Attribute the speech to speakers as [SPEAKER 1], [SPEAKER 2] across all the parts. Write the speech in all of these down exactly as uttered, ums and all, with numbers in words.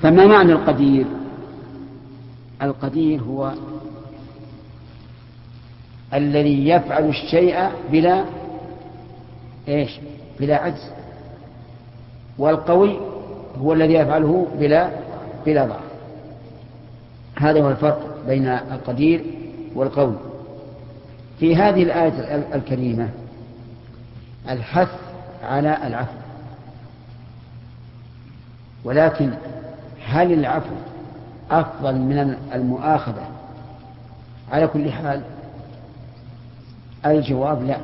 [SPEAKER 1] فما معنى القدير؟ القدير هو الذي يفعل الشيء بلا إيش؟ بلا عجز، والقوي هو الذي يفعله بلا بلا ضعف. هذا هو الفرق بين القدير والقوي. في هذه الآية الكريمة الحث على العفو، ولكن هل العفو أفضل من المؤاخذة على كل حال؟ الجواب لا.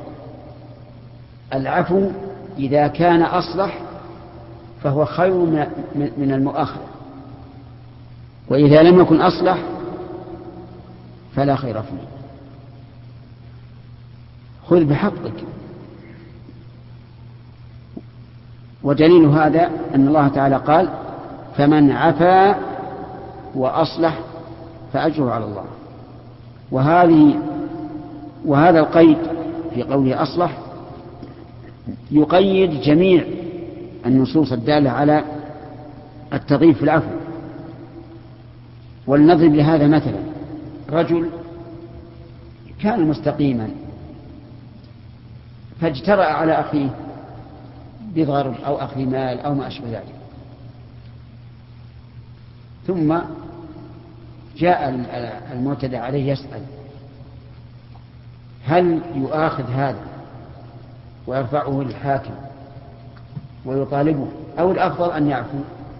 [SPEAKER 1] العفو إذا كان أصلح فهو خير من المؤاخذة، وإذا لم يكن أصلح فلا خير فيه. خذ بحقك. ودليل هذا أن الله تعالى قال: فمن عفا وأصلح فأجره على الله. وهذه وهذا القيد في قوله أصلح يقيد جميع النصوص الدالة على التضعيف في العفو. ولنضرب لهذا مثلا: رجل كان مستقيما فاجترأ على أخيه بضرب أو أخذ مال أو ما أشبه ذلك، ثم جاء المعتدى عليه يسأل: هل يؤاخذ هذا ويرفعه للحاكم ويطالبه، أو الأفضل أن يعفو؟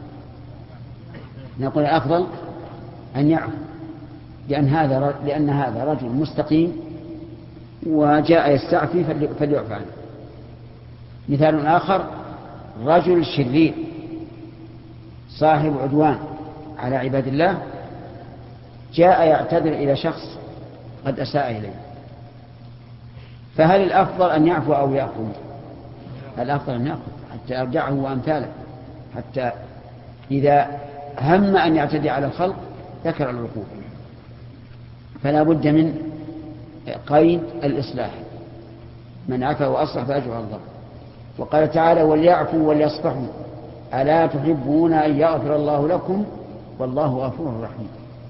[SPEAKER 1] نقول الأفضل أن يعفو، لأن هذا لأن هذا رجل مستقيم وجاء يستعفي فليعفى عنه. مثال آخر: رجل شرير صاحب عدوان على عباد الله جاء يعتذر إلى شخص قد أساء إليه، فهل الأفضل أن يعفو أو يأخذ؟ الأفضل أن يأخذ حتى يرجعه وأمثاله، حتى إذا هم أن يعتدي على الخلق ذكر العقوبة. فلا بد من قيد الإصلاح: من عفا وأصلح فأجره على الله. وقال تعالى: وليعفوا وليصفحوا ألا تحبون أن يغفر الله لكم والله غفور رحيم.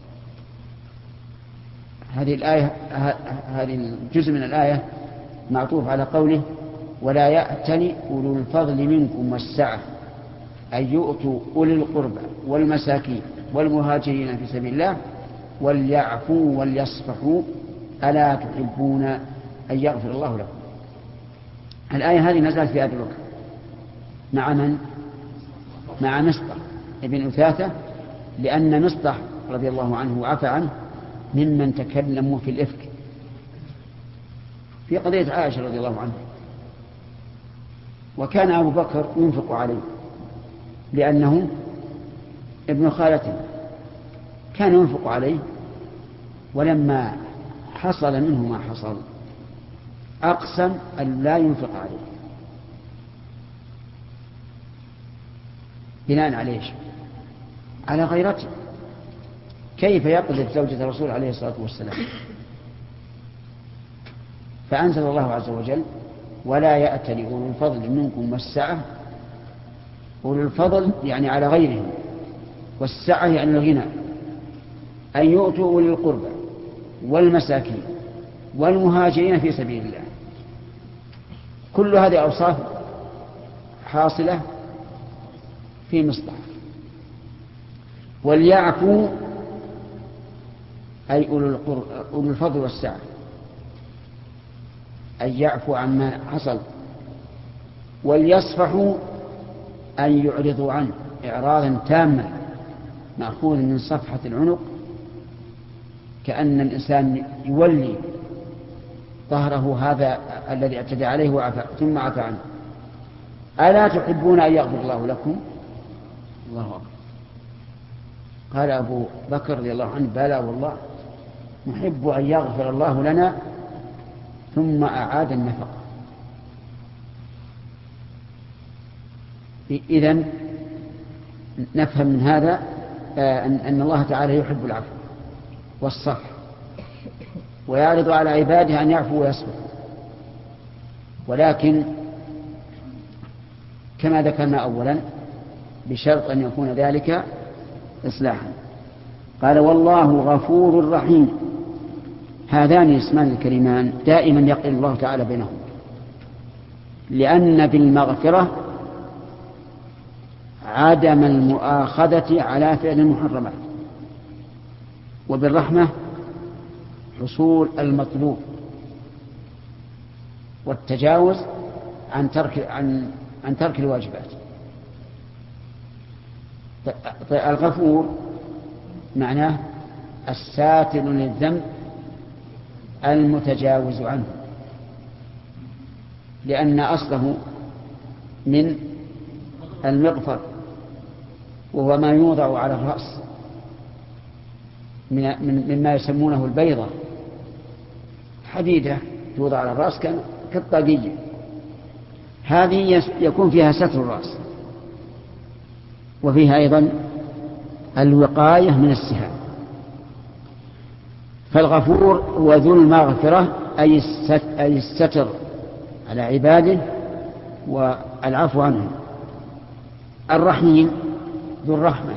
[SPEAKER 1] هذه الآية هذه الجزء من الآية معطوف على قوله: ولا يأتل أولو الفضل منكم والسعة أن يؤتوا أولي القربى والمساكين والمهاجرين في سبيل الله وليعفوا وليصفحوا ألا تحبون أن يغفر الله لكم. الآية هذه نزلت في هذا الوقت مع من؟ مع مصطح ابن أثاثة، لأن مصطح رضي الله عنه وعفى عنه ممن تكلموا في الإفك في قضية عائشة رضي الله عنها. وكان أبو بكر ينفق عليه لأنه ابن خالته، كان ينفق عليه، ولما حصل منه ما حصل أقسم أن لا ينفق عليه بناء عليه على غيرته. كيف يقذف زوجة الرسول عليه الصلاة والسلام؟ فأنزل الله عز وجل: ولا يأتل أولو الفضل منكم والسعة. أولو الفضل يعني على غيرهم، والسعة يعني الغنى، أن يؤتوا أولي القربى والمساكين والمهاجرين في سبيل الله. كل هذه أوصاف حاصلة في مصطلح. وليعفوا أي أولو الفضل والسعة، أن يعفوا عما حصل. وليصفحوا أن يعرضوا عنه إعراضا تاما، مأخوذ من صفحة العنق، كأن الإنسان يولي ظهره هذا الذي اعتدى عليه وعفى ثم عفى عنه. ألا تحبون أن يغفر الله لكم؟ الله أكبر. قال أبو بكر رضي الله عنه: بلى والله نحب أن يغفر الله لنا، ثم أعاد النفقة. إذن نفهم من هذا أن الله تعالى يحب العفو والصفح، ويعرض على عباده أن يعفوا ويصفحوا، ولكن كما ذكرنا أولا بشرط أن يكون ذلك إصلاحا. قال والله غفور رحيم. هذان الاسمان الكريمان دائما يقل الله تعالى بينهم، لأن بالمغفرة عدم المؤاخذة على فعل المحرمات، وبالرحمة حصول المطلوب والتجاوز عن ترك عن عن ترك الواجبات. الغفور معناه الساتر للذنب المتجاوز عنه، لأن أصله من المغفر، وهو ما يوضع على الرأس مما يسمونه البيضة، حديدة توضع على الرأس كالطاقية، هذه يكون فيها ستر الرأس، وفيها أيضا الوقاية من السهام. فالغفور هو ذو المغفرة أي الستر على عباده والعفو عنهم. الرحيم ذو الرحمة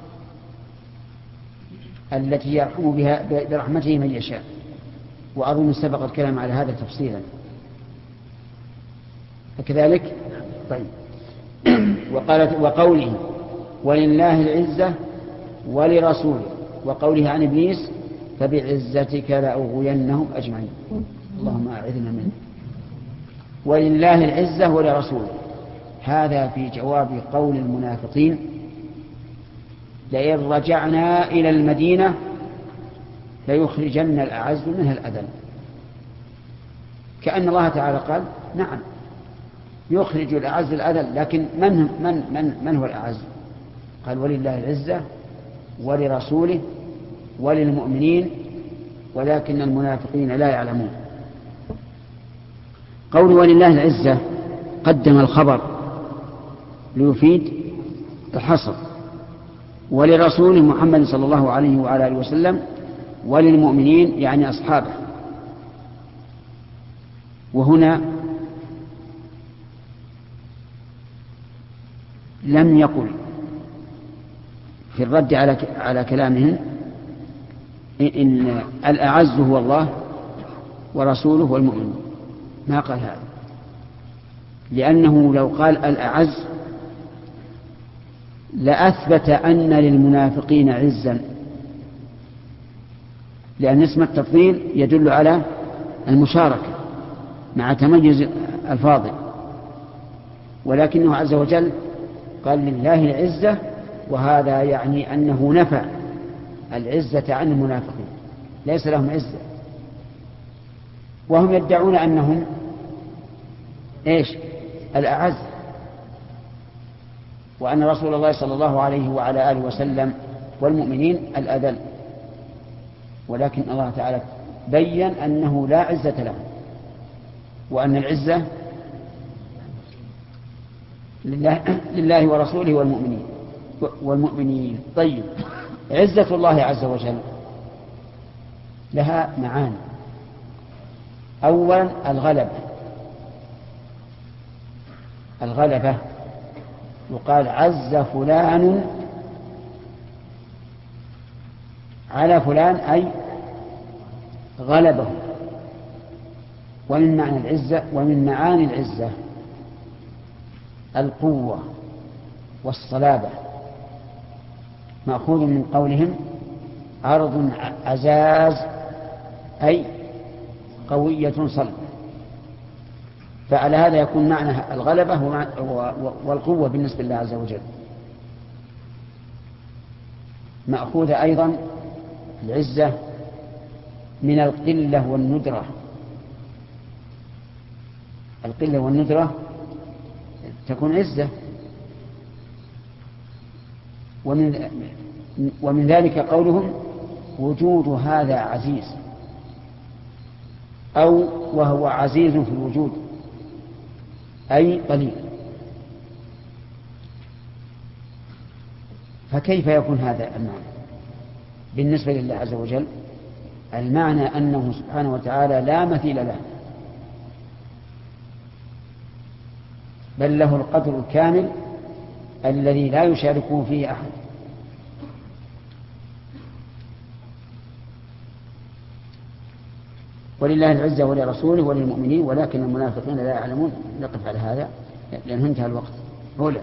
[SPEAKER 1] التي يرحم بها برحمته من يشاء، وأظن سبق الكلام على هذا تفصيلا فكذلك. طيب وقالت وقوله ولله العزة ولرسوله، وقوله عن إبليس فبعزتك لأغوينهم أجمعين، اللهم أعذنا منه. ولله العزة ولرسوله، هذا في جواب قول المنافقين لئن رجعنا إلى المدينة ليخرجن الأعز منها الأذل. كأن الله تعالى قال نعم يخرج الأعز الأذل، لكن من, من, من, من هو الأعز؟ قال ولله العزة ولرسوله وللمؤمنين ولكن المنافقين لا يعلمون. قول ولله العزة قدم الخبر ليفيد الحصر، ولرسوله محمد صلى الله عليه وعلى آله وسلم وللمؤمنين يعني أصحابه. وهنا لم يقل في الرد على على كلامهم إن الأعز هو الله ورسوله والمؤمنون، ما قال هذا، لأنه لو قال الأعز لأثبت أن للمنافقين عزا، لأن اسم التفضيل يدل على المشاركة مع تميز الفاضل، ولكنه عز وجل قال لله العزة، وهذا يعني أنه نفى العزة عن المنافقين، ليس لهم عزة، وهم يدعون أنهم إيش الأعز، وأن رسول الله صلى الله عليه وعلى آله وسلم والمؤمنين الأذل، ولكن الله تعالى بيّن أنه لا عزة لهم، وأن العزة لله, لله ورسوله والمؤمنين والمؤمنين. طيب عزة الله عز وجل لها معاني. أولا الغلبة، الغلبة يقال عز فلان على فلان أي غلبه. ومن معنى العزة ومن معاني العزة القوة والصلابة، مأخوذ من قولهم أرض عزاز أي قوية صلبة، فعلى هذا يكون معنى الغلبة والقوة بالنسبة لله عز وجل. مأخوذ أيضا العزة من القلة والندرة، القلة والندرة تكون عزة. ومن, ومن ذلك قولهم وجود هذا عزيز، أو وهو عزيز في الوجود أي قليل. فكيف يكون هذا المعنى بالنسبة لله عز وجل؟ المعنى أنه سبحانه وتعالى لا مثيل له، بل له القدر الكامل الذي لا يشاركه فيه أحد، ولله العزة ولرسوله وللمؤمنين ولكن المنافقين لا يعلمون. نقف على هذا لأنه انتهى الوقت. أولى.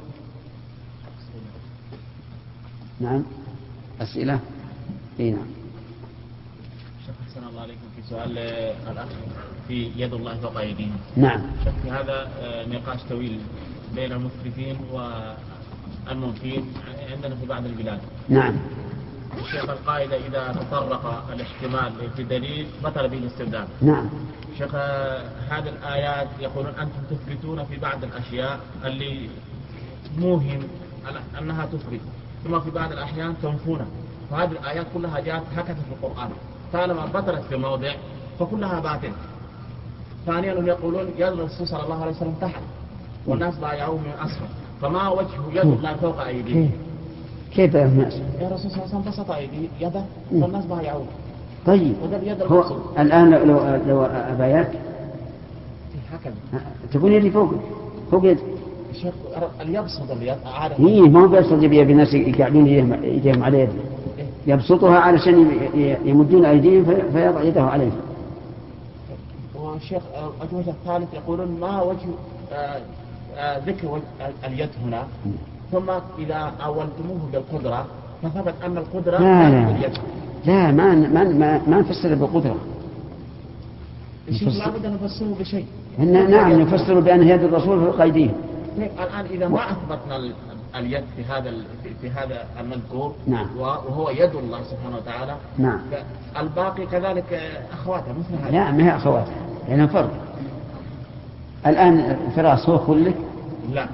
[SPEAKER 1] نعم أسئلة. إيه نعم.
[SPEAKER 2] شيخ أحسن الله عليكم. في سؤال الأخ في يد الله فوق أيديهم.
[SPEAKER 1] نعم.
[SPEAKER 2] في هذا نقاش طويل بين المثبتين والمنفين عندنا في بعض البلاد.
[SPEAKER 1] نعم.
[SPEAKER 2] الشيخ القاعدة إذا تطرق الاحتمال في دليل بطل به الاستدلال.
[SPEAKER 1] نعم.
[SPEAKER 2] شيخ هذه الآيات يقولون أنتم تثبتون في بعض الأشياء اللي موهم أنها تثبت، ثم في بعض الأحيان تنفونها، فهذه الآيات كلها جاءت هكذا في القرآن، طالما بطلت في موضع فكلها باطل. ثانيا يقولون يد الرسول صلى الله عليه وسلم تحت والناس بايعوه من أسفل، فما وجه يد الله فوق أيديهم؟
[SPEAKER 1] كيف يا الناس؟
[SPEAKER 2] يا رسول صلى الله عليه وسلم بسط أيدي يده والناس بايعوه.
[SPEAKER 1] طيب هو الآن لو لو أبايعك
[SPEAKER 2] هكذا
[SPEAKER 1] تقول يدي فوق فوق يد
[SPEAKER 2] الشيخ يبسط اليد عادة.
[SPEAKER 1] إيه ما هو بيبسط يبي الناس يقعدون يديهم على يده، يبسطها علشان يمدون أيديهم فيضع يده عليه.
[SPEAKER 2] والشيخ الوجه الثالث يقولون ما وجه آآ آآ ذكر وجه اليد هنا، ثم إذا أولتموه بالقدرة فثبت أن القدرة
[SPEAKER 1] لا لا
[SPEAKER 2] باليد.
[SPEAKER 1] لا ما ما ما, ما نفسر بالقدرة.
[SPEAKER 2] الشيخ لابد أن نفسره بشيء.
[SPEAKER 1] نعم نفسر بأن يد الرسول فوق أيديه.
[SPEAKER 2] الآن إذا ما أثبتنا اليد في هذا في هذا المذكور،
[SPEAKER 1] نعم.
[SPEAKER 2] وهو يد الله سبحانه وتعالى،
[SPEAKER 1] نعم.
[SPEAKER 2] الباقي كذلك أخواتها مثل هذا.
[SPEAKER 1] لا ما هي أخواتها لأنه فرق. الآن الفراس هو خلق؟
[SPEAKER 2] لا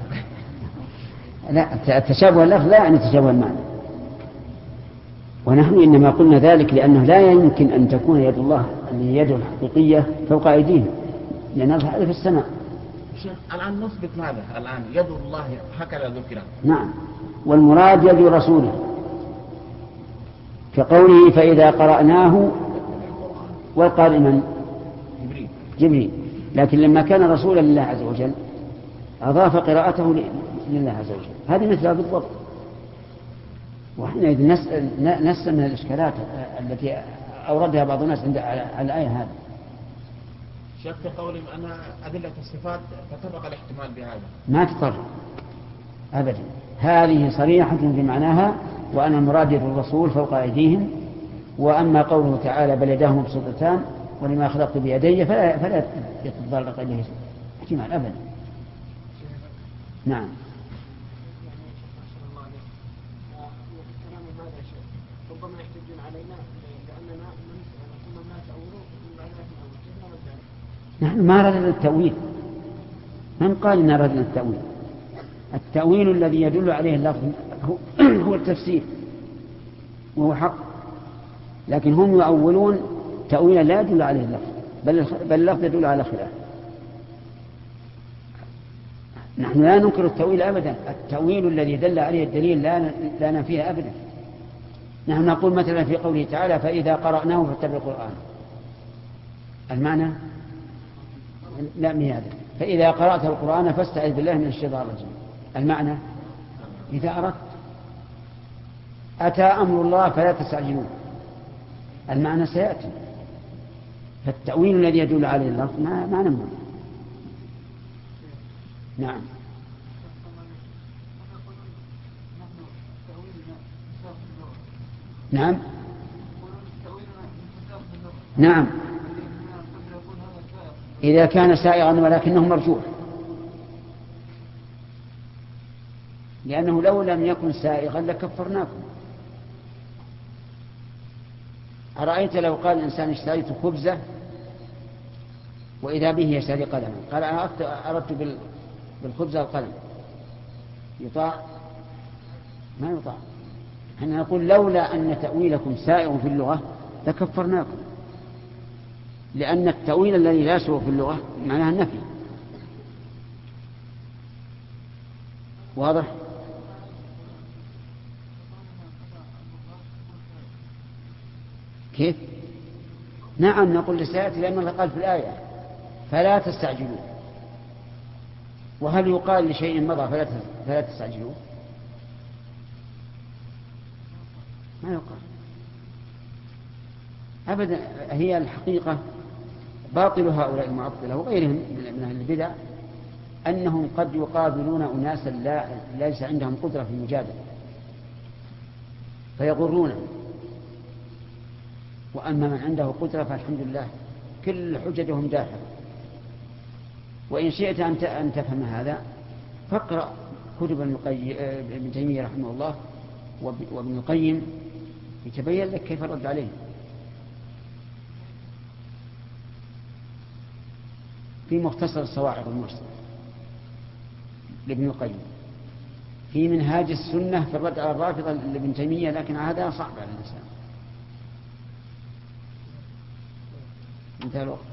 [SPEAKER 1] لا التشابه اللفظ لا يعني تشابه المعنى، ونحن إنما قلنا ذلك لأنه لا يمكن أن تكون يد الله اللي يده الحقيقية فوق أيديهم لأن هذا في السماء.
[SPEAKER 2] الآن نثبت ماذا؟ الآن يد الله هكذا ذكرت.
[SPEAKER 1] نعم. والمراد يد رسوله كقوله فإذا قرأناه والقارئ من؟
[SPEAKER 2] جبريل.
[SPEAKER 1] جبريل. لكن لما كان رسولا لله عز وجل أضاف قراءته لله عز وجل. هذه مثلها بالضبط. وحينئذ نسأل من الإشكالات التي أوردها بعض الناس عند على الآية هذه.
[SPEAKER 2] شيخ في قولهم أن أدلة الصفات تطرق الاحتمال بهذا.
[SPEAKER 1] ما تطرق أبدا، هذه صريحة في معناها وأن المراد يد الرسول فوق أيديهم. وأما قوله تعالى بل يداه مبسوطتان ولما خلقت بيدي فلا, فلا يتطرق إليه احتمال أبدا. نعم.
[SPEAKER 3] ربما يحتجون علينا لأننا ثم ما تأولوا
[SPEAKER 1] نحن ما ردنا التأويل، من قال إن ردنا التأويل؟ التأويل الذي يدل عليه اللفظ هو التفسير وهو حق، لكن هم يؤولون تأويلا لا يدل عليه اللفظ بل بل اللفظ يدل على خلاف. نحن لا ننكر التأويل أبدا، التأويل الذي دل عليه الدليل لا لا نفيه أبدا. نحن نقول مثلا في قوله تعالى فإذا قرأناه فاتبع القرآن، المعنى لا ميادة. فإذا قرأت القرآن فاستعذ بالله من الشيطان الرجيم، المعنى إذا أردت. أتى أمر الله فلا تستعجلون، المعنى سيأتي. فالتأويل الذي يدل عليه اللفظ ما, ما نمنع. نعم. نعم نعم إذا كان سائغا ولكنه مرجوح، لأنه لو لم يكن سائغا لكفرناكم. أرأيت لو قال الإنسان اشتريت خبزة وإذا به يشتري قلما، قال أنا أردت بالخبزة القلم، يطاع؟ ما يطاع. احنا نقول لولا أن تأويلكم سائغ في اللغة لكفرناكم، لأن التأويل الذي لا يسوغ في اللغة معناها النفي. واضح؟ كيف؟ نعم نقول لسيأتي لأن الله قال في الآية فلا تستعجلوا. وهل يقال لشيء مضى فلا تستعجلوا؟ ما يقال أبدا. هي الحقيقة باطل هؤلاء المعطلة وغيرهم من أهل البدع أنهم قد يقابلون أناسا لا ليس عندهم قدرة في المجادلة فيغرونه، وأما من عنده قدرة فالحمد لله كل حججهم داخل. وإن شئت أن تفهم هذا فاقرأ كتب ابن تيمية رحمه الله وابن القيم يتبين لك كيف الرد عليه. في مختصر الصواعق المرسلة لابن القيم، في منهاج السنة في الرد على الرافضة لابن تيمية، لكن هذا صعب على الإنسان. انتهى الوقت.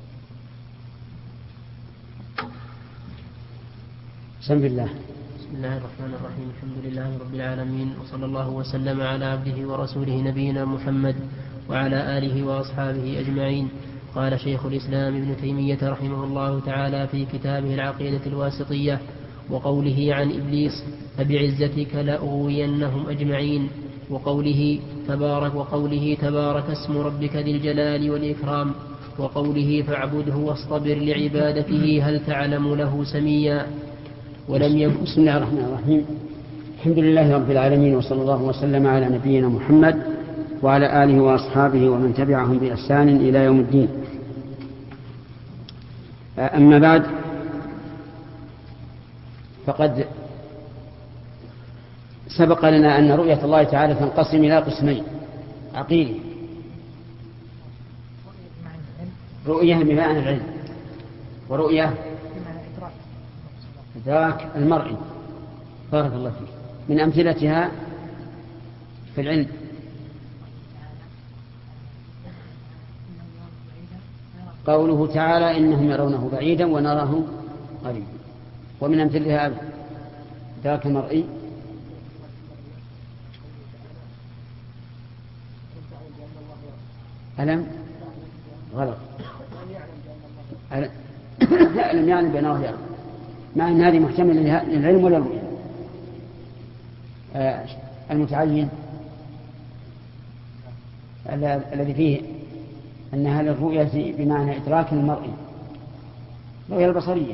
[SPEAKER 1] بسم الله.
[SPEAKER 4] بسم الله الرحمن الرحيم. الحمد لله رب العالمين، وصلى الله وسلم على عبده ورسوله نبينا محمد وعلى آله وأصحابه أجمعين. قال شيخ الإسلام ابن تيمية رحمه الله تعالى في كتابه العقيدة الواسطية: وقوله عن إبليس: فبعزتك لأغوينهم أجمعين. وقوله تبارك وقوله تبارك اسم ربك ذي الجلال والإكرام. وقوله فاعبده واصطبر لعبادته هل تعلم له سميا. ولم يكن.
[SPEAKER 1] بسم الله الرحمن الرحيم. الحمد لله رب العالمين، وصلى الله وسلم على نبينا محمد وعلى آله وأصحابه ومن تبعهم بإحسان إلى يوم الدين. أما بعد، فقد سبق لنا أن رؤية الله تعالى تنقسم إلى قسمين: عقيدة، رؤية بمعنى العلم، ورؤية إدراك المرئي. بارك الله فيك. من أمثلتها في العلم قوله تعالى: إنهم يرونه بعيدا ونراه قريبا. ومن أمثلتها إدراك المرئي ألم غلط ألم يعني بأنه يرى، مع أن هذه محتملة للعلم ولا الرؤية. آه المتعين الذي فيه أنها للرؤية بمعنى إدراك المرئي، الرؤية البصرية.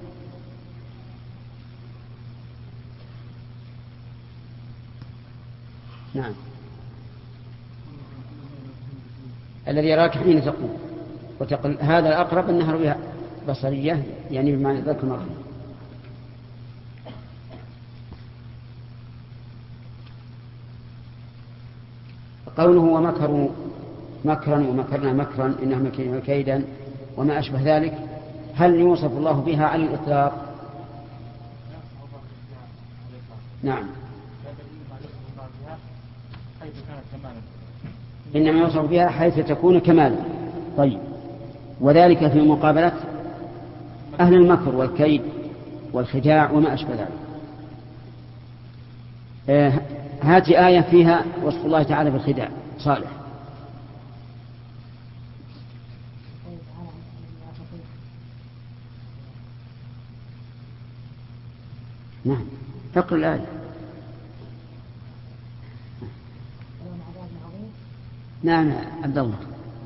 [SPEAKER 1] نعم، الذي يراك حين تقوم وتقل. هذا الأقرب أنها رؤية بصرية، يعني بمعنى إدراك المرئي. قوله ومكروا مكرا ومكرنا مكرا إنهم مكروا كيدا وما أشبه ذلك، هل يوصف الله بها على الإطلاق؟ نعم، إنما يوصف بها حيث تكون كمالا. طيب، وذلك في مقابلة أهل المكر والكيد والخداع وما أشبه ذلك. آه هذه آية فيها وصف الله تعالى بالخداع. صالح. نعم، اقرأ الآية. نعم عبد الله.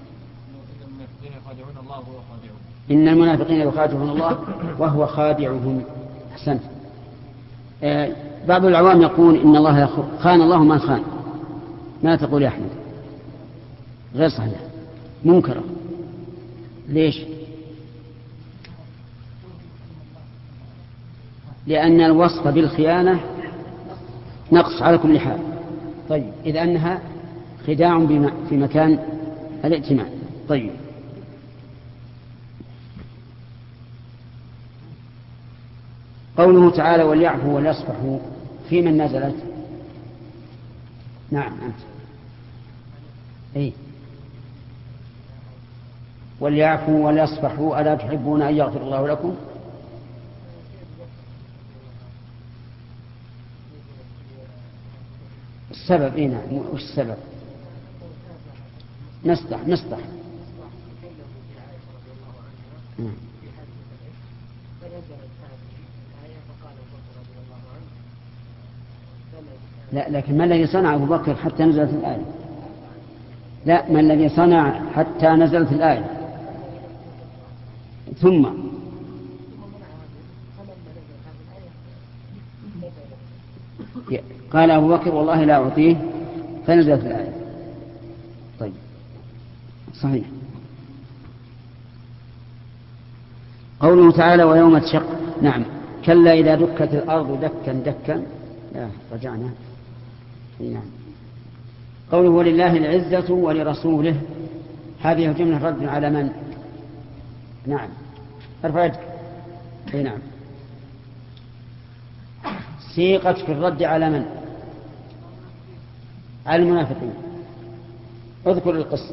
[SPEAKER 1] إن المنافقين يخادعون الله وهو خادعهم. أحسنت. آه بعض العوام يقول إن الله خان الله من خان. ما تقول يا أحمد؟ غير صحيح، منكرة. ليش؟ لأن الوصف بالخيانة نقص على كل حال. طيب، إذ أنها خداع في مكان الائتمان. طيب، قوله تعالى وليعفوا وليصفحوا، في من نزلت؟ نعم أنت. إيه؟ وليعفوا وليصفحوا ألا تحبون أن يغفر الله لكم؟ السبب إيه؟ نعم، وش السبب؟ مصطح مصطح لا، لكن ما الذي صنع أبو بكر حتى نزلت الآية؟ لا، ما الذي صنع حتى نزلت الآية؟ ثم قال أبو بكر والله لا أعطيه فنزلت الآية. طيب صحيح. قوله تعالى ويوم تشق، نعم كلا إذا دكت الأرض دكا دكا، لا رجعنا. نعم. قوله ولله العزة ولرسوله، هذه جملة رد على من؟ نعم ارفع يدك. نعم. سيقت في الرد على من؟ على المنافقين. اذكر القصة.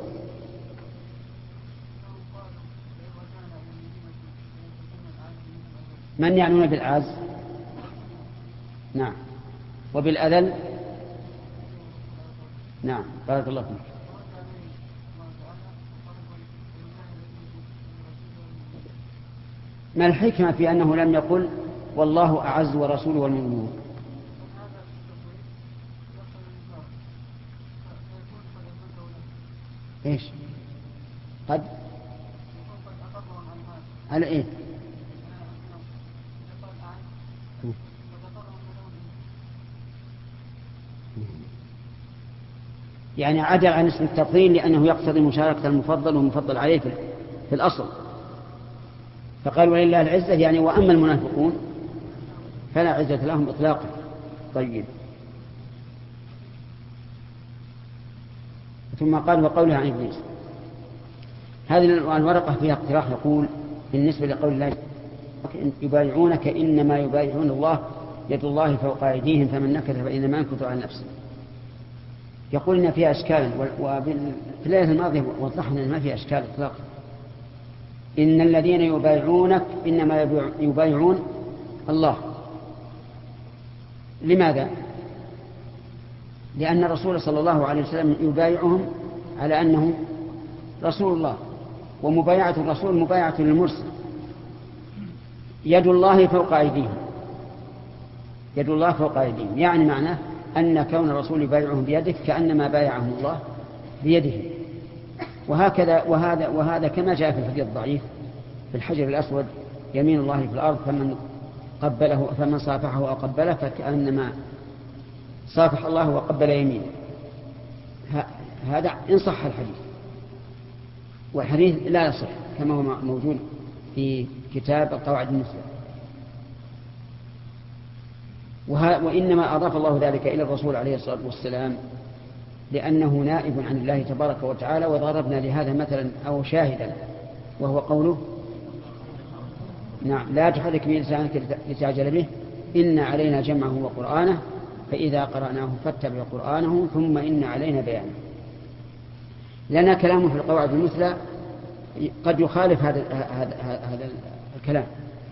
[SPEAKER 1] من يعنون بالعاز؟ نعم. وبالأذل؟ نعم بارك الله فيك. ما الحكمة في أنه لم يقل والله أعز ورسوله والمؤمنون؟ ايش قد على ايه؟ يعني عدل عن اسم التفضيل لأنه يقتضي مشاركة المفضل والمفضل عليه في الأصل، فقال ولله العزة يعني وأما المنافقون فلا عزة لهم إطلاقا. طيب ثم قال وقولها عن إبليس. هذه الورقة فيها اقتراح يقول بالنسبة لقول الله يبايعونك إنما يبايعون الله يد الله فوق أيديهم فمن نكث فإنما ينكث على نفسه. يقول إن فيها أشكالا، وفي الليلة الماضية وضحنا أن ما فيها أشكال إطلاقا. إن الذين يبايعونك إنما يبايعون الله. لماذا؟ لأن الرسول صلى الله عليه وسلم يبايعهم على أنه رسول الله، ومبايعة الرسول مبايعة للمرسل. يد الله فوق أيديهم، يد الله فوق أيديهم يعني معناه أن كون الرسول يبايعهم بيده كأنما بايعهم الله بيده. وهكذا وهذا وهذا كما جاء في الحديث الضعيف في الحجر الأسود يمين الله في الأرض فمن قبله فمن صافحه أو قبله فكأنما صافح الله وقبل يمينه. هذا إن صح الحديث، والحديث لا يصح كما هو موجود في كتاب القواعد المثلى. وإنما أضاف الله ذلك إلى الرسول عليه الصلاة والسلام لأنه نائب عن الله تبارك وتعالى. وضربنا لهذا مثلا أو شاهدا وهو قوله نعم لا تحرك به لسانك لتعجل به إن علينا جمعه وقرآنه فإذا قرأناه فاتبع قرآنه ثم إن علينا بيانه. لنا كلام في القواعد المثلى قد يخالف هذا هذا هذا الكلام،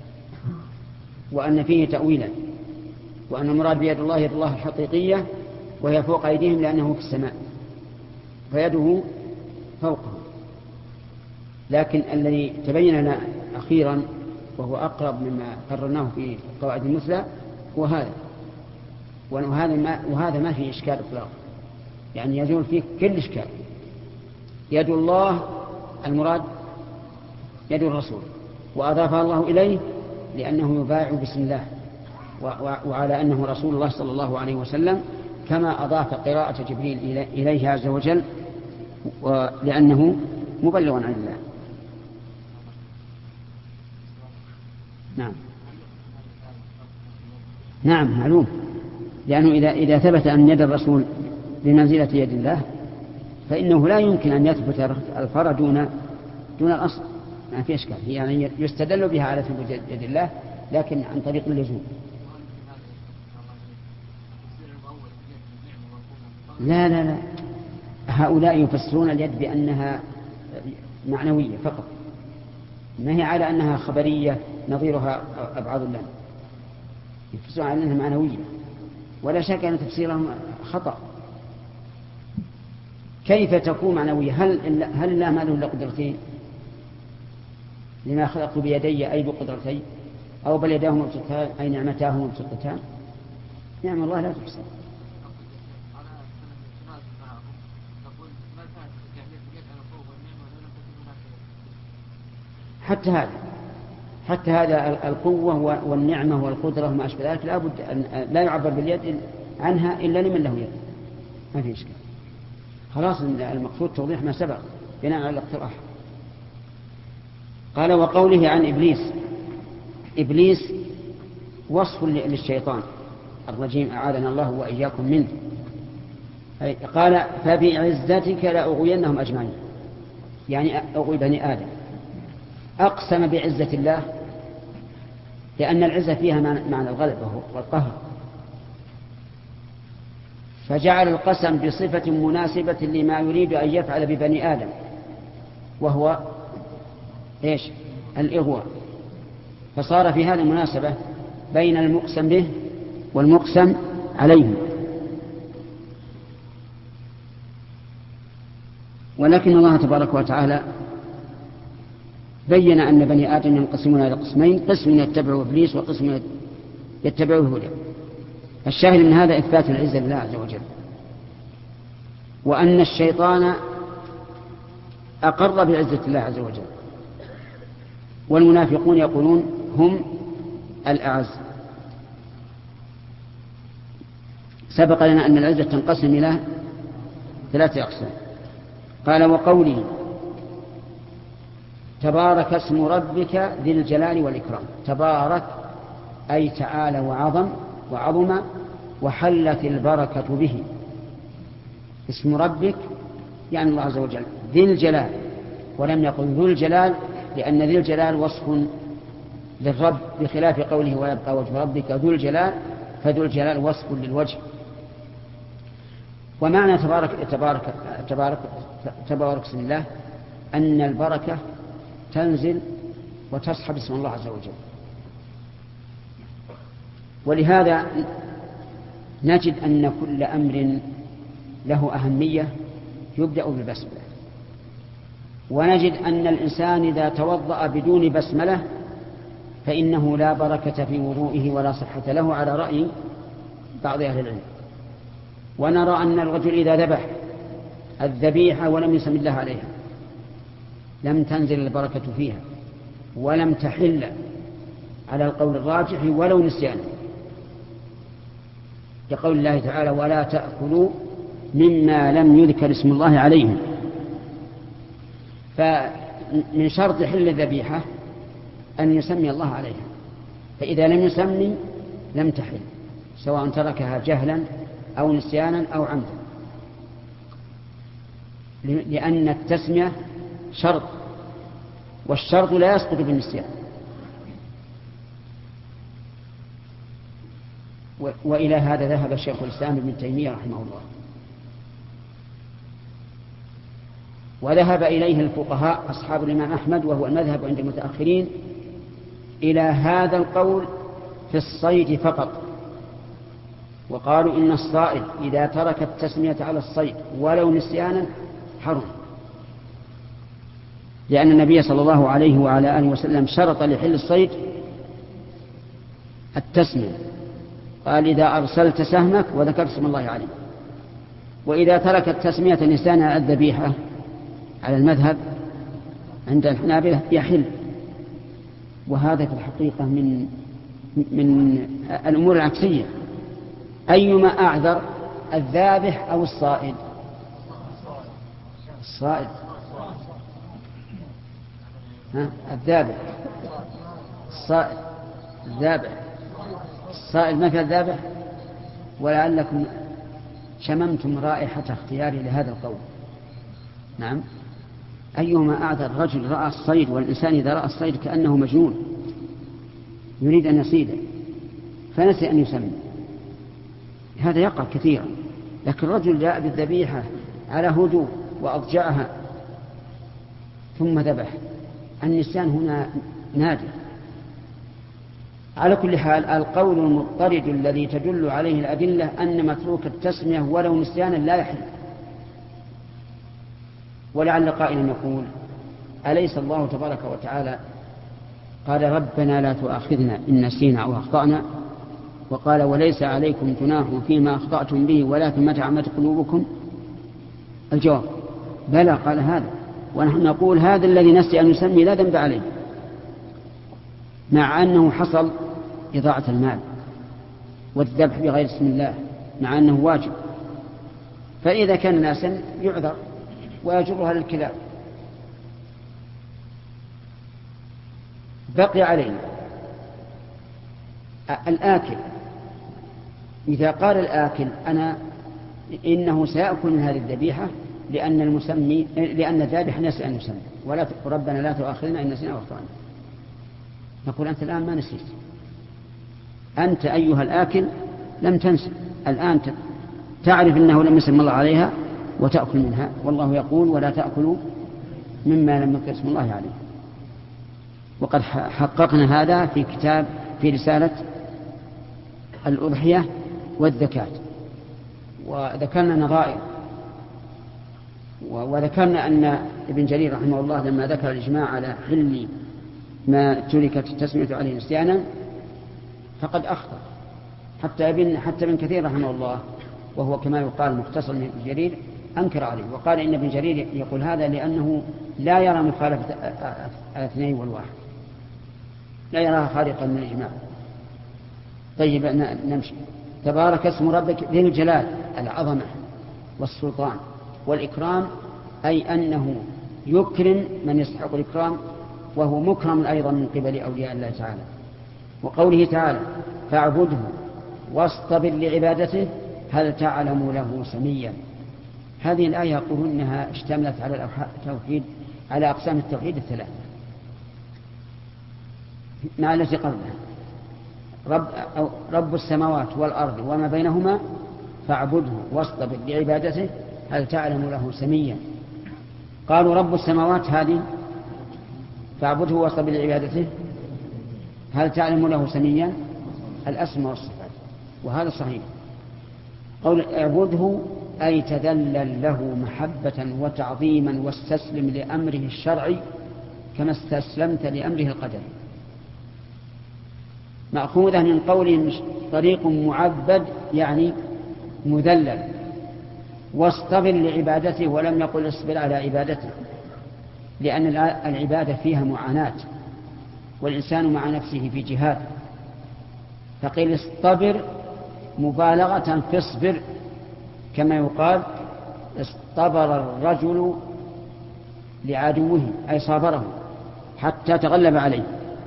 [SPEAKER 1] وأن فيه تأويلا، وأن المراد بيد الله يد الله الحقيقية وهي فوق أيديهم لأنه في السماء فيده فوقه. لكن الذي تبين لنا أخيرا وهو أقرب مما قررناه في القواعد المثلى هو هذا، وهذا ما, وهذا ما فيه إشكال إطلاقا، يعني يزول فيه كل إشكال. يد الله المراد يد الرسول، وأضافها الله إليه لأنه يبايع بسم الله وعلى أنه رسول الله صلى الله عليه وسلم، كما أضاف قراءة جبريل إليه عز وجل لأنه مبلغ عن الله. نعم نعم معلوم، لأنه إذا, إذا ثبت أن يد الرسول بمنزلة يد الله فإنه لا يمكن أن يثبت الفرع دون دون الأصل، ما في إشكال. يعني يستدل بها على ثبوت يد الله لكن عن طريق اللزوم. لا لا لا هؤلاء يفسرون اليد بأنها معنوية فقط، ما هي على أنها خبرية نظيرها أبعاد الله، يفسرون على أنها معنوية، ولا شك أن تفسيرهم خطأ. كيف تكون معنوية؟ هل هل الله ما له إلا قدرتين؟ لما خلقت بيدي أي بقدرتين، أو بل يداه مبسوطتان أي نعمتاه مبسوطتان. نعم الله لا تحصى. حتى هذا حتى هذا القوة والنعمة والقدرة وما أشبه ذلك لا بد أن لا يعبر باليد عنها إلا لمن له يد، ما في إشكال. خلاص المقصود توضيح ما سبق بناء على الاقتراح. قال وقوله عن إبليس، إبليس وصف للشيطان الرجيم أعاذنا الله وإياكم منه. قال فبعزتك لأغوينهم أجمعين، يعني أغوي بني آدم. أقسم بعزة الله لأن العزة فيها معنى الغلبة والقهر، فجعل القسم بصفة مناسبة لما يريد أن يفعل ببني آدم، وهو إيش؟ الإغواء. فصار في هذه المناسبة بين المقسم به والمقسم عليه. ولكن الله تبارك وتعالى بين أن بني آدم ينقسمون إلى قسمين، قسم يتبعه إبليس وقسم يتبعه هدى. الشاهد من هذا إثبات العزة لله عز وجل، وأن الشيطان أقر بعزة الله عز وجل، والمنافقون يقولون هم الأعز. سبق لنا أن العزة تنقسم إلى ثلاثة أقسام. قال وقوله تبارك اسم ربك ذي الجلال والإكرام. تبارك أي تعالى وعظم وعظم وحلت البركة به. اسم ربك يعني الله عز وجل ذي الجلال، ولم يقل ذو الجلال لأن ذي الجلال وصف للرب بخلاف قوله ويبقى وجه ربك ذو الجلال، فذو الجلال وصف للوجه. ومعنى تبارك تبارك تبارك تبارك اسم الله أن البركة تنزل وتصحب اسم الله عز وجل. ولهذا نجد أن كل أمر له أهمية يبدأ بالبسملة، ونجد أن الإنسان إذا توضأ بدون بسملة فإنه لا بركة في وضوئه ولا صحة له على رأي بعض أهل العلم. ونرى أن الرجل إذا ذبح الذبيحة ولم يسم الله عليها لم تنزل البركة فيها ولم تحل على القول الراجح ولو نسيانا، كقول الله تعالى ولا تأكلوا مما لم يذكر اسم الله عليه. فمن شرط حل الذبيحة أن يسمي الله عليها، فإذا لم يسمي لم تحل، سواء تركها جهلا أو نسيانا أو عمدا، لأن التسمية شرط، والشرط لا يسقط بالنسيان. وإلى هذا ذهب شيخ الإسلام ابن تيمية رحمه الله، وذهب إليه الفقهاء أصحاب الإمام أحمد وهو المذهب عند المتأخرين إلى هذا القول في الصيد فقط، وقالوا إن الصائد إذا ترك التسمية على الصيد ولو نسيانا حرم، لأن النبي صلى الله عليه وعلى آله وسلم شرط لحل الصيد التسمية، قال إذا أرسلت سهمك وذكرت اسم الله عليه. وإذا ترك التسمية نسيانا على الذبيحة على المذهب عند الحنابلة يحل. وهذا في الحقيقة من من الأمور العكسية. أيما أعذر الذابح أو الصائد؟ الصائد. ها؟ الذابح الصائد الذابح الصائد مثل الذابح. ولعلكم شممتم رائحة اختياري لهذا القول. نعم، أيهما أعذر؟ رجل رأى الصيد، والإنسان إذا رأى الصيد كأنه مجنون يريد أن يصيده فنسي أن يسمي، هذا يقع كثيرا. لكن رجل جاء بالذبيحة على هدوء وأضجعها ثم ذبح، النسيان هنا نادر. على كل حال القول المضطرد الذي تدل عليه الأدلة أن متروك التسمية ولو نسيانا لا يحل. ولعل قائلا يقول أليس الله تبارك وتعالى قال ربنا لا تؤاخذنا إن نسينا أو أخطأنا، وقال وليس عليكم جناح فيما أخطأتم به ولكن ما تعمدت قلوبكم؟ الجواب بلى، قال هذا، ونحن نقول هذا الذي نسي أن يسمي لا ذنب عليه. مع أنه حصل إضاعة المال والذبح بغير اسم الله مع أنه واجب، فإذا كان ناسا يعذر ويجرها للكلاب. بقي علينا الآكل. إذا قال الآكل أنا إنه سيأكل من هذه الذبيحة لأن المسمي لأن الذابح نسي أن يسمي ولا ربنا لا تؤاخذنا إن نسينا واخطأنا، نقول أنت الآن ما نسيت، أنت أيها الآكل لم تنسى، الآن تعرف أنه لم يسم الله عليها وتأكل منها، والله يقول ولا تأكلوا مما لم يذكر اسم الله عليه. وقد حققنا هذا في كتاب في رسالة الأضحية والزكاة، وذكرنا نظائر، وذكرنا أن ابن جرير رحمه الله لما ذكر الإجماع على حل ما تركت التسمية عليه نسيانا فقد أخطأ، حتى ابن حتى ابن كثير رحمه الله وهو كما يقال مختصر من ابن جرير أنكر عليه وقال إن ابن جرير يقول هذا لأنه لا يرى مخالفة الاثنين والواحد، لا يراها خارقا من الإجماع. طيب نمشي. تبارك اسم ربك ذي الجلال، العظمة والسلطان والإكرام، أي أنه يكرم من يستحق الإكرام وهو مكرم أيضا من قبل أولياء الله تعالى. وقوله تعالى فاعبده واصطبر لعبادته هل تعلم له سميا. هذه الآية يقولون أنها اشتملت على التوحيد على أقسام التوحيد الثلاثة مع التي قبلها رب, أو رب السماوات والأرض وما بينهما فاعبده واصطبر لعبادته هل تعلم له سميا. قالوا رب السماوات هذه فاعبده واصطبر لعبادته هل تعلم له سميا الأسماء والصفات، وهذا صحيح. قول اعبده أي تذلل له محبة وتعظيما واستسلم لأمره الشرعي كما استسلمت لأمره القدري. مأخوذة من قول طريق معبد يعني مذلل، واصطبر لعبادته ولم يقل اصبر على عبادته، لأن العبادة فيها معاناة والإنسان مع نفسه في جهاد، فقيل اصطبر مبالغة في اصبر، كما يقال اصطبر الرجل لعدوه أي صابره حتى تغلب عليه،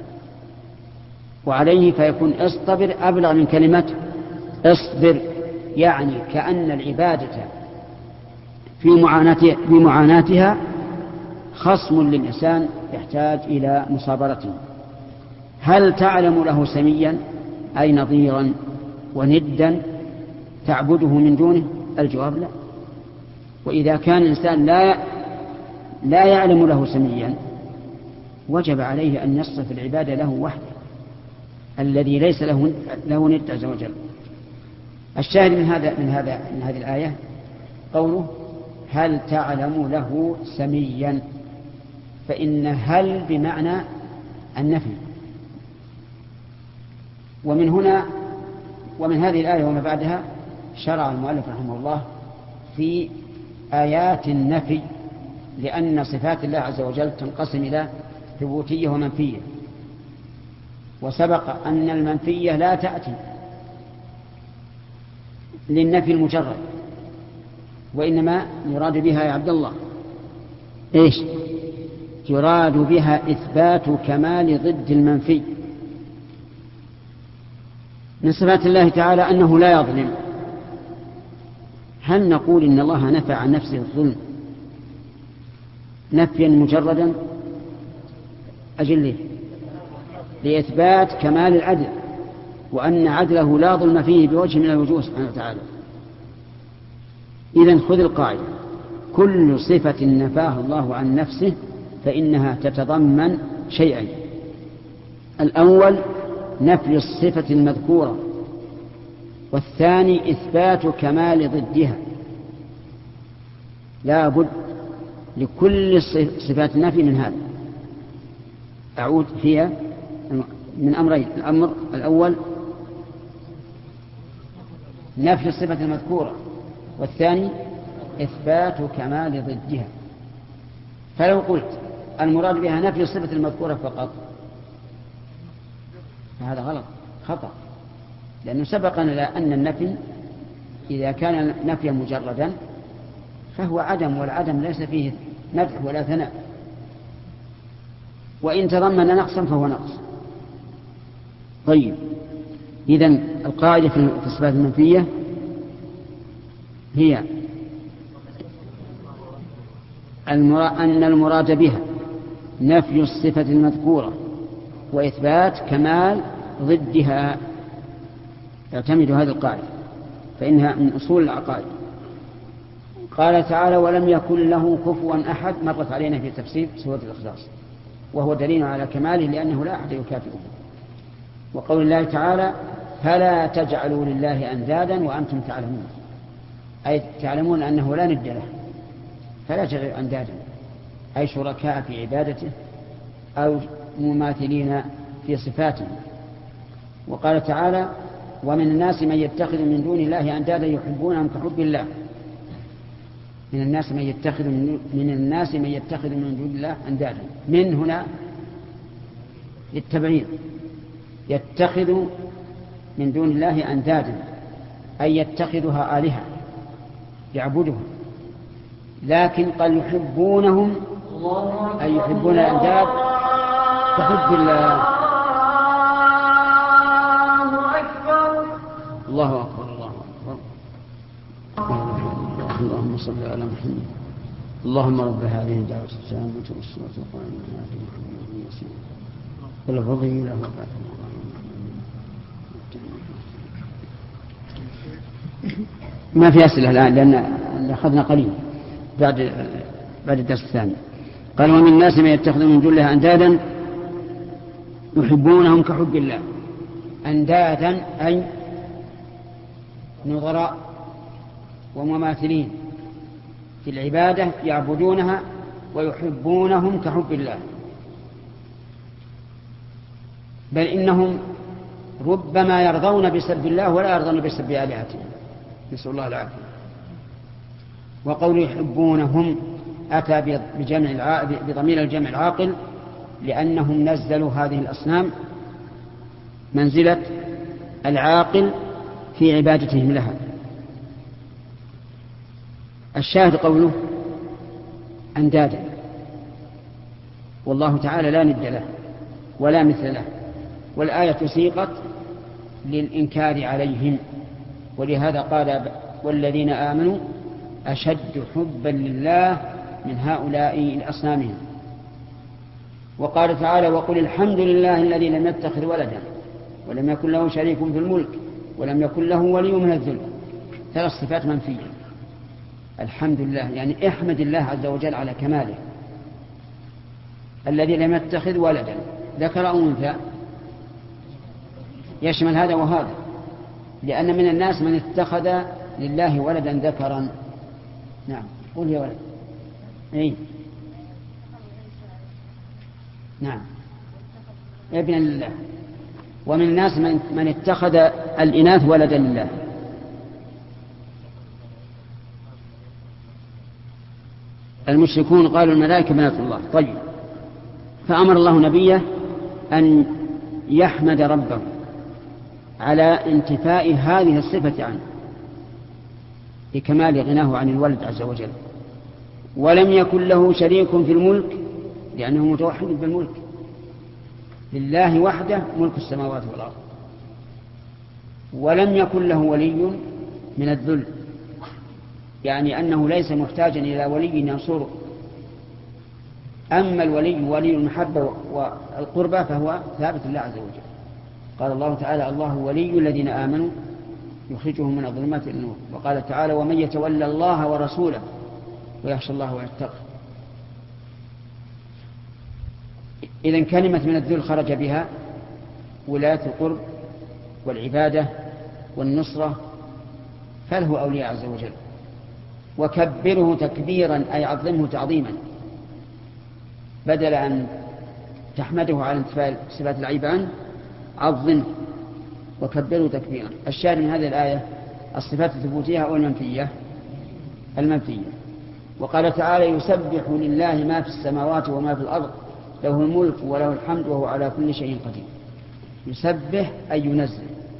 [SPEAKER 1] وعليه فيكون اصطبر أبلغ من كلمة اصبر، يعني كأن العبادة في معاناتها, في معاناتها خصم للإنسان يحتاج إلى مصابرته. هل تعلم له سميا أي نظيرا وندا تعبده من دونه؟ الجواب لا. وإذا كان الإنسان لا لا يعلم له سميا وجب عليه أن يصرف العبادة له وحده الذي ليس له له ند عز وجل. الشاهد من هذا من هذا من هذه الآية قوله هل تعلم له سميا، فإن هل بمعنى النفي. ومن هنا ومن هذه الآية وما بعدها شرع المؤلف رحمه الله في آيات النفي، لأن صفات الله عز وجل تنقسم إلى ثبوتية ومنفية، وسبق أن المنفية لا تأتي للنفي المجرد، وإنما يراد بها يا عبد الله إيش؟ يراد بها إثبات كمال ضد المنفي. من صفات الله تعالى أنه لا يظلم. هل نقول إن الله نفى عن نفسه الظلم نفيا مجردا؟ أجل لإثبات كمال العدل وأن عدله لا ظلم فيه بوجه من الوجوه سبحانه وتعالى. إذن خذ القاعدة: كل صفة نفاها الله عن نفسه فإنها تتضمن شيئين: الأول نفي الصفة المذكورة، والثاني إثبات كمال ضدها. لا بد لكل صفات النفي من هذا. أعود فيها من أمرين: الأمر الأول نفي الصفة المذكورة، والثاني إثبات كمال ضدها. فلو قلت المراد بها نفي الصفة المذكورة فقط فهذا غلط خطأ، لأنه سبقنا أن النفي إذا كان نفيا مجردا فهو عدم، والعدم ليس فيه مدح ولا ثناء، وإن تضمن نقصا فهو نقص. طيب، إذن القاعدة في الصفات المنفية هي أن المراد بها نفي الصفة المذكورة وإثبات كمال ضدها. اعتمد هذه القاعدة فإنها من أصول العقائد. قال تعالى: ولم يكن له كفوا أحد، مرت علينا في تفسير سورة الإخلاص، وهو دليل على كماله لأنه لا أحد يكافئه. وقول الله تعالى: فلا تجعلوا لله أندادا وأنتم تعلمون، أي تعلمون أنه لا ند له، فلا تجعلوا أندادا أي شركاء في عبادته أو مماثلين في صفاته. وقال تعالى: ومن الناس من يتخذ من دون الله أندادا يحبونهم كحب الله. من الناس من يتخذ من الناس من يتخذ من دون الله أندادا، من هنا للتبعيض، يتخذ من دون الله أندادا أي يتخذها آلهة يعبدها، لكن قال يحبونهم أي يحبون الأنداد كحب الله. الله أكبر الله أكبر. اللهم صل على محمد. اللهم رب هذه الدعوة التامة والصلاة القائمة على محمد وسلم والفضيلة وبعد ما في أسئلة الآن لأن أخذنا قليل بعد بعد الدرس الثاني. قال: ومن الناس من يتخذ من دون الله أندادا يحبونهم كحب الله. أندادا أي نظراء ومماثلين في العبادة يعبدونها ويحبونهم كحب الله، بل إنهم ربما يرضون بسب الله ولا يرضون بسب آلهتهم، نسأل الله العافية. وقول يحبونهم أتى بجمع بضمير الجمع العاقل لأنهم نزلوا هذه الأصنام منزلة العاقل في عبادتهم لها. الشاهد قوله أندادا، والله تعالى لا ند له ولا مثل له، والآية سيقت للإنكار عليهم، ولهذا قال: والذين آمنوا أشد حبا لله من هؤلاء الأصنامهم. وقال تعالى: وقل الحمد لله الذي لم يتخذ ولدا ولم يكن له شريك في الملك ولم يكن له ولي من الذل. ثلاث صفات منفية. الحمد لله يعني احمد الله عز وجل على كماله. الذي لم يتخذ ولدا ذكر أو أنثى، يشمل هذا وهذا، لأن من الناس من اتخذ لله ولدا ذكرا. نعم قل يا ولد. اي نعم ابنا لله. ومن الناس من, من اتخذ الإناث ولدا لله. المشركون قالوا الملائكة بنات الله. طيب، فأمر الله نبيه أن يحمد ربه على انتفاء هذه الصفة عنه لكمال غناه عن الولد عز وجل. ولم يكن له شريك في الملك لأنه متوحد بالملك، لله وحده ملك السماوات والأرض. ولم يكن له ولي من الذل، يعني أنه ليس محتاجا إلى ولي ينصره. أما الولي ولي المحبة والقربة فهو ثابت الله عز وجل. قال الله تعالى: الله ولي الذين آمنوا يخرجهم من الظلمات إلى النور. وقال تعالى: ومن يتولى الله ورسوله ويخشى الله ويتقه. إذن كلمة من الذل خرج بها ولاية القرب والعبادة والنصرة، فله أولياء عز وجل. وكبره تكبيرا أي عظمه تعظيما، بدل أن تحمده على انتفاء صفات العيب عنه عظمه وكبره تكبيرا. الشاهد من هذه الآية الصفات الثبوتية أو المنفية؟ المنفية. وقال تعالى: يسبح لله ما في السماوات وما في الأرض له الملك وله الحمد وهو على كل شيء قدير. يسبح أي ينزه.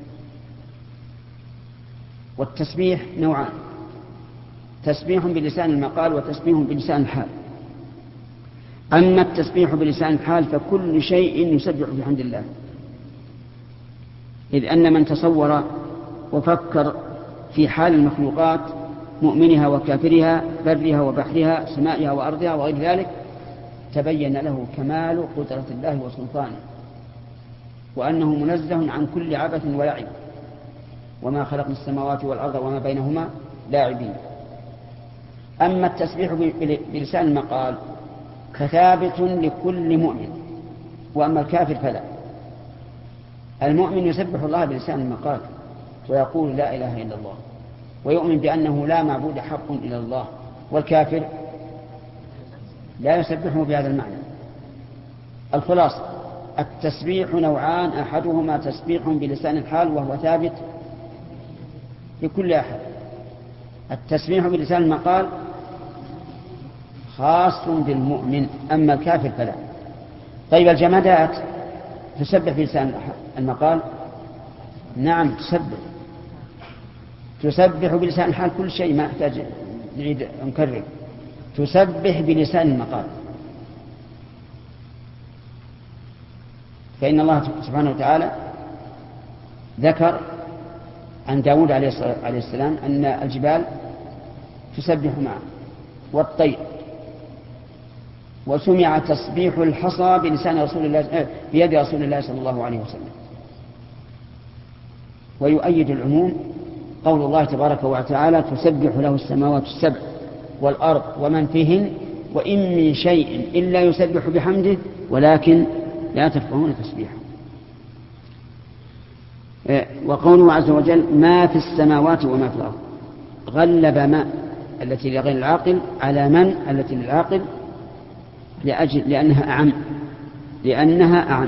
[SPEAKER 1] والتسبيح نوعان: تسبيح بلسان المقال وتسبيح بلسان الحال. أما التسبيح بلسان الحال فكل شيء يسبح بحمد الله، إذ أن من تصور وفكر في حال المخلوقات مؤمنها وكافرها، برها وبحرها، سمائها وأرضها وغير ذلك، تبين له كمال قدرة الله وسلطانه، وأنه منزه عن كل عبث ولعب، وما خلقنا السماوات والأرض وما بينهما لاعبين. أما التسبيح بلسان المقال فثابت لكل مؤمن، وأما الكافر فلا. المؤمن يسبح الله بلسان المقال ويقول لا إله إلا الله، ويؤمن بأنه لا معبود حق إلا الله، والكافر لا يسبحه بهذا المعنى. الخلاصة: التسبيح نوعان: أحدهما تسبيح بلسان الحال وهو ثابت لكل أحد. التسبيح بلسان المقال خاص بالمؤمن، أما الكافر فلا. طيب الجمادات تسبح بلسان المقال؟ نعم تسبح، تسبح بلسان الحال كل شيء، ما أحتاج نعيد نكرر، تسبح بلسان المقال. فإن الله سبحانه وتعالى ذكر عن داود عليه السلام أن الجبال تسبح معه والطير، وسمع تسبيح الحصى بلسان رسول الله بيد رسول الله صلى الله عليه وسلم. ويؤيد العموم قول الله تبارك وتعالى: تسبح له السماوات السبع والأرض ومن فيهن وإن من شيء إلا يسبح بحمده ولكن لا تفقهون تسبيحه. وقوله عز وجل: ما في السماوات وما في الأرض، غلب ما التي لغير العاقل على من التي للعاقل لأجل لأنها أعم لأنها أعم.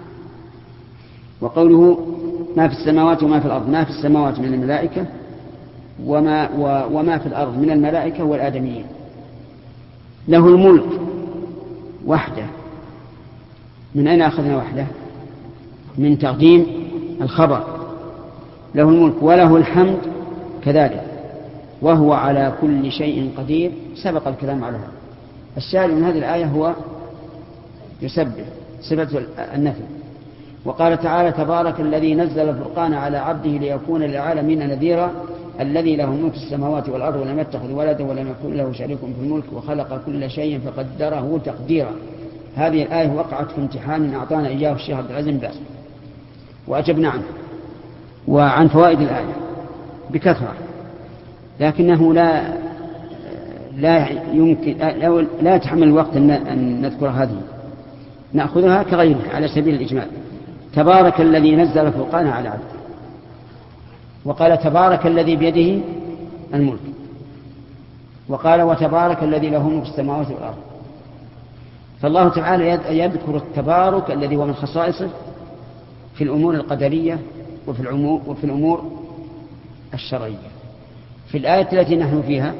[SPEAKER 1] وقوله: ما في السماوات وما في الأرض، ما في السماوات من الملائكة وما, وما في الأرض من الملائكة والآدميين. له الملك وحده. من أين أخذنا وحده؟ من تقديم الخبر. له الملك وله الحمد كذلك، وهو على كل شيء قدير. سبق الكلام على هذا. الشاهد من هذه الآية هو يسبح، صفة النفي. وقال تعالى: تبارك الذي نزل الفرقان على عبده ليكون للعالمين نذيرا الذي له ملك السماوات والأرض ولم يتخذ ولدا ولم يكن له شريك في الملك وخلق كل شيء فقدره تقديرا. هذه الآية وقعت في امتحان أعطانا إياه الشيخ عبد العزيز باز وأجبنا عنه وعن فوائد الآية بكثرة، لكنه لا لا يمكن لا, لا يتحمل الوقت أن نذكر هذه، نأخذها كغيرها على سبيل الإجمال. تبارك الذي نزل الفرقان على عبده، وقال تبارك الذي بيده الملك، وقال وتبارك الذي له ملك السماوات والأرض. فالله تعالى يذكر التبارك الذي هو من خصائصه في الأمور القدرية وفي الأمور, وفي الأمور الشرعية. في الآية التي نحن فيها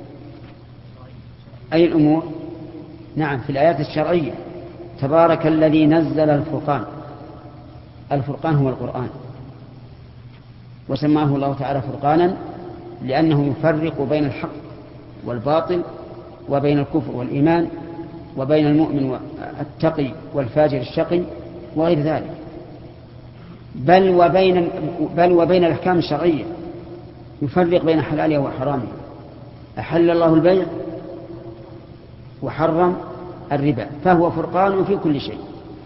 [SPEAKER 1] أي الأمور؟ نعم في الآيات الشرعية. تبارك الذي نزل الفرقان. الفرقان هو القرآن، وسماه الله تعالى فرقانا لأنه يفرق بين الحق والباطل وبين الكفر والإيمان وبين المؤمن التقي والفاجر الشقي وغير ذلك، بل وبين, بل وبين الأحكام الشرعية، يفرق بين حلالها وحرامها. أحل الله البيع وحرم الربا، فهو فرقان في كل شيء.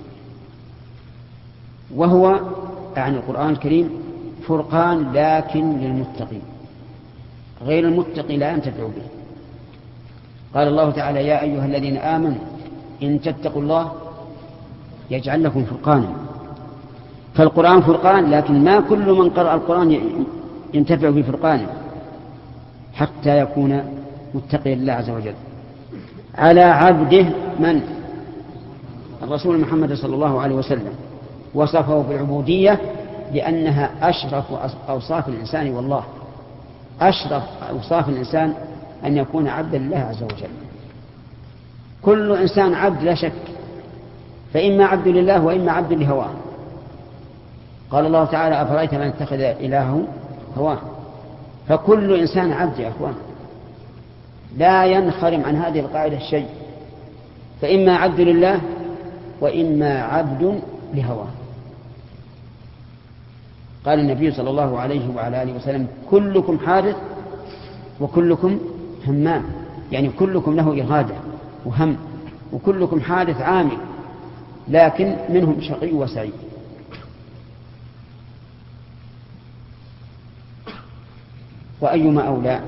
[SPEAKER 1] وهو يعني القرآن الكريم فرقان لكن للمتقين، غير المتقي لا ينتفع به. قال الله تعالى: يا أيها الذين آمنوا إن تتقوا الله يجعل لكم فرقانا. فالقرآن فرقان، لكن ما كل من قرأ القرآن ينتفع بفرقانه حتى يكون متقيا لله عز وجل. على عبده من؟ الرسول محمد صلى الله عليه وسلم، وصفه بالعبودية لأنها أشرف أوصاف الإنسان، والله أشرف أوصاف الإنسان أن يكون عبدا لله عز وجل. كل إنسان عبد لا شك، فإما عبد لله وإما عبد لهواه. قال الله تعالى أفرأيت من اتخذ إلهه هواه. فكل إنسان عبد يا أخوان، لا ينخرم عن هذه القاعدة الشيء، فإما عبد لله وإما عبد لهواه. قال النبي صلى الله عليه وعلى آله وسلم كلكم حادث وكلكم همام، يعني كلكم له إرادة وهم، وكلكم حادث عامل، لكن منهم شقي وسعيد. وأيما أولى،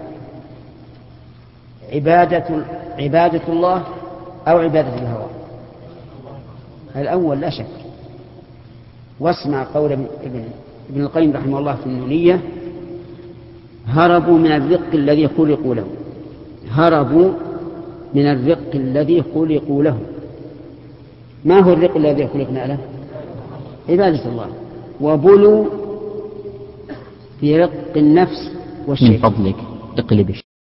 [SPEAKER 1] عبادة, عبادة الله أو عبادة الهوى؟ الأول لا شك. واسمع قول ابن, ابن القيم رحمه الله في النونية: هربوا من الرق الذي خلقوا له. هربوا من الرق الذي خلقوا له. ما هو الرق الذي خلقنا له؟ عبادة الله. وبلوا في رق النفس والشيء.
[SPEAKER 5] من فضلك اقلب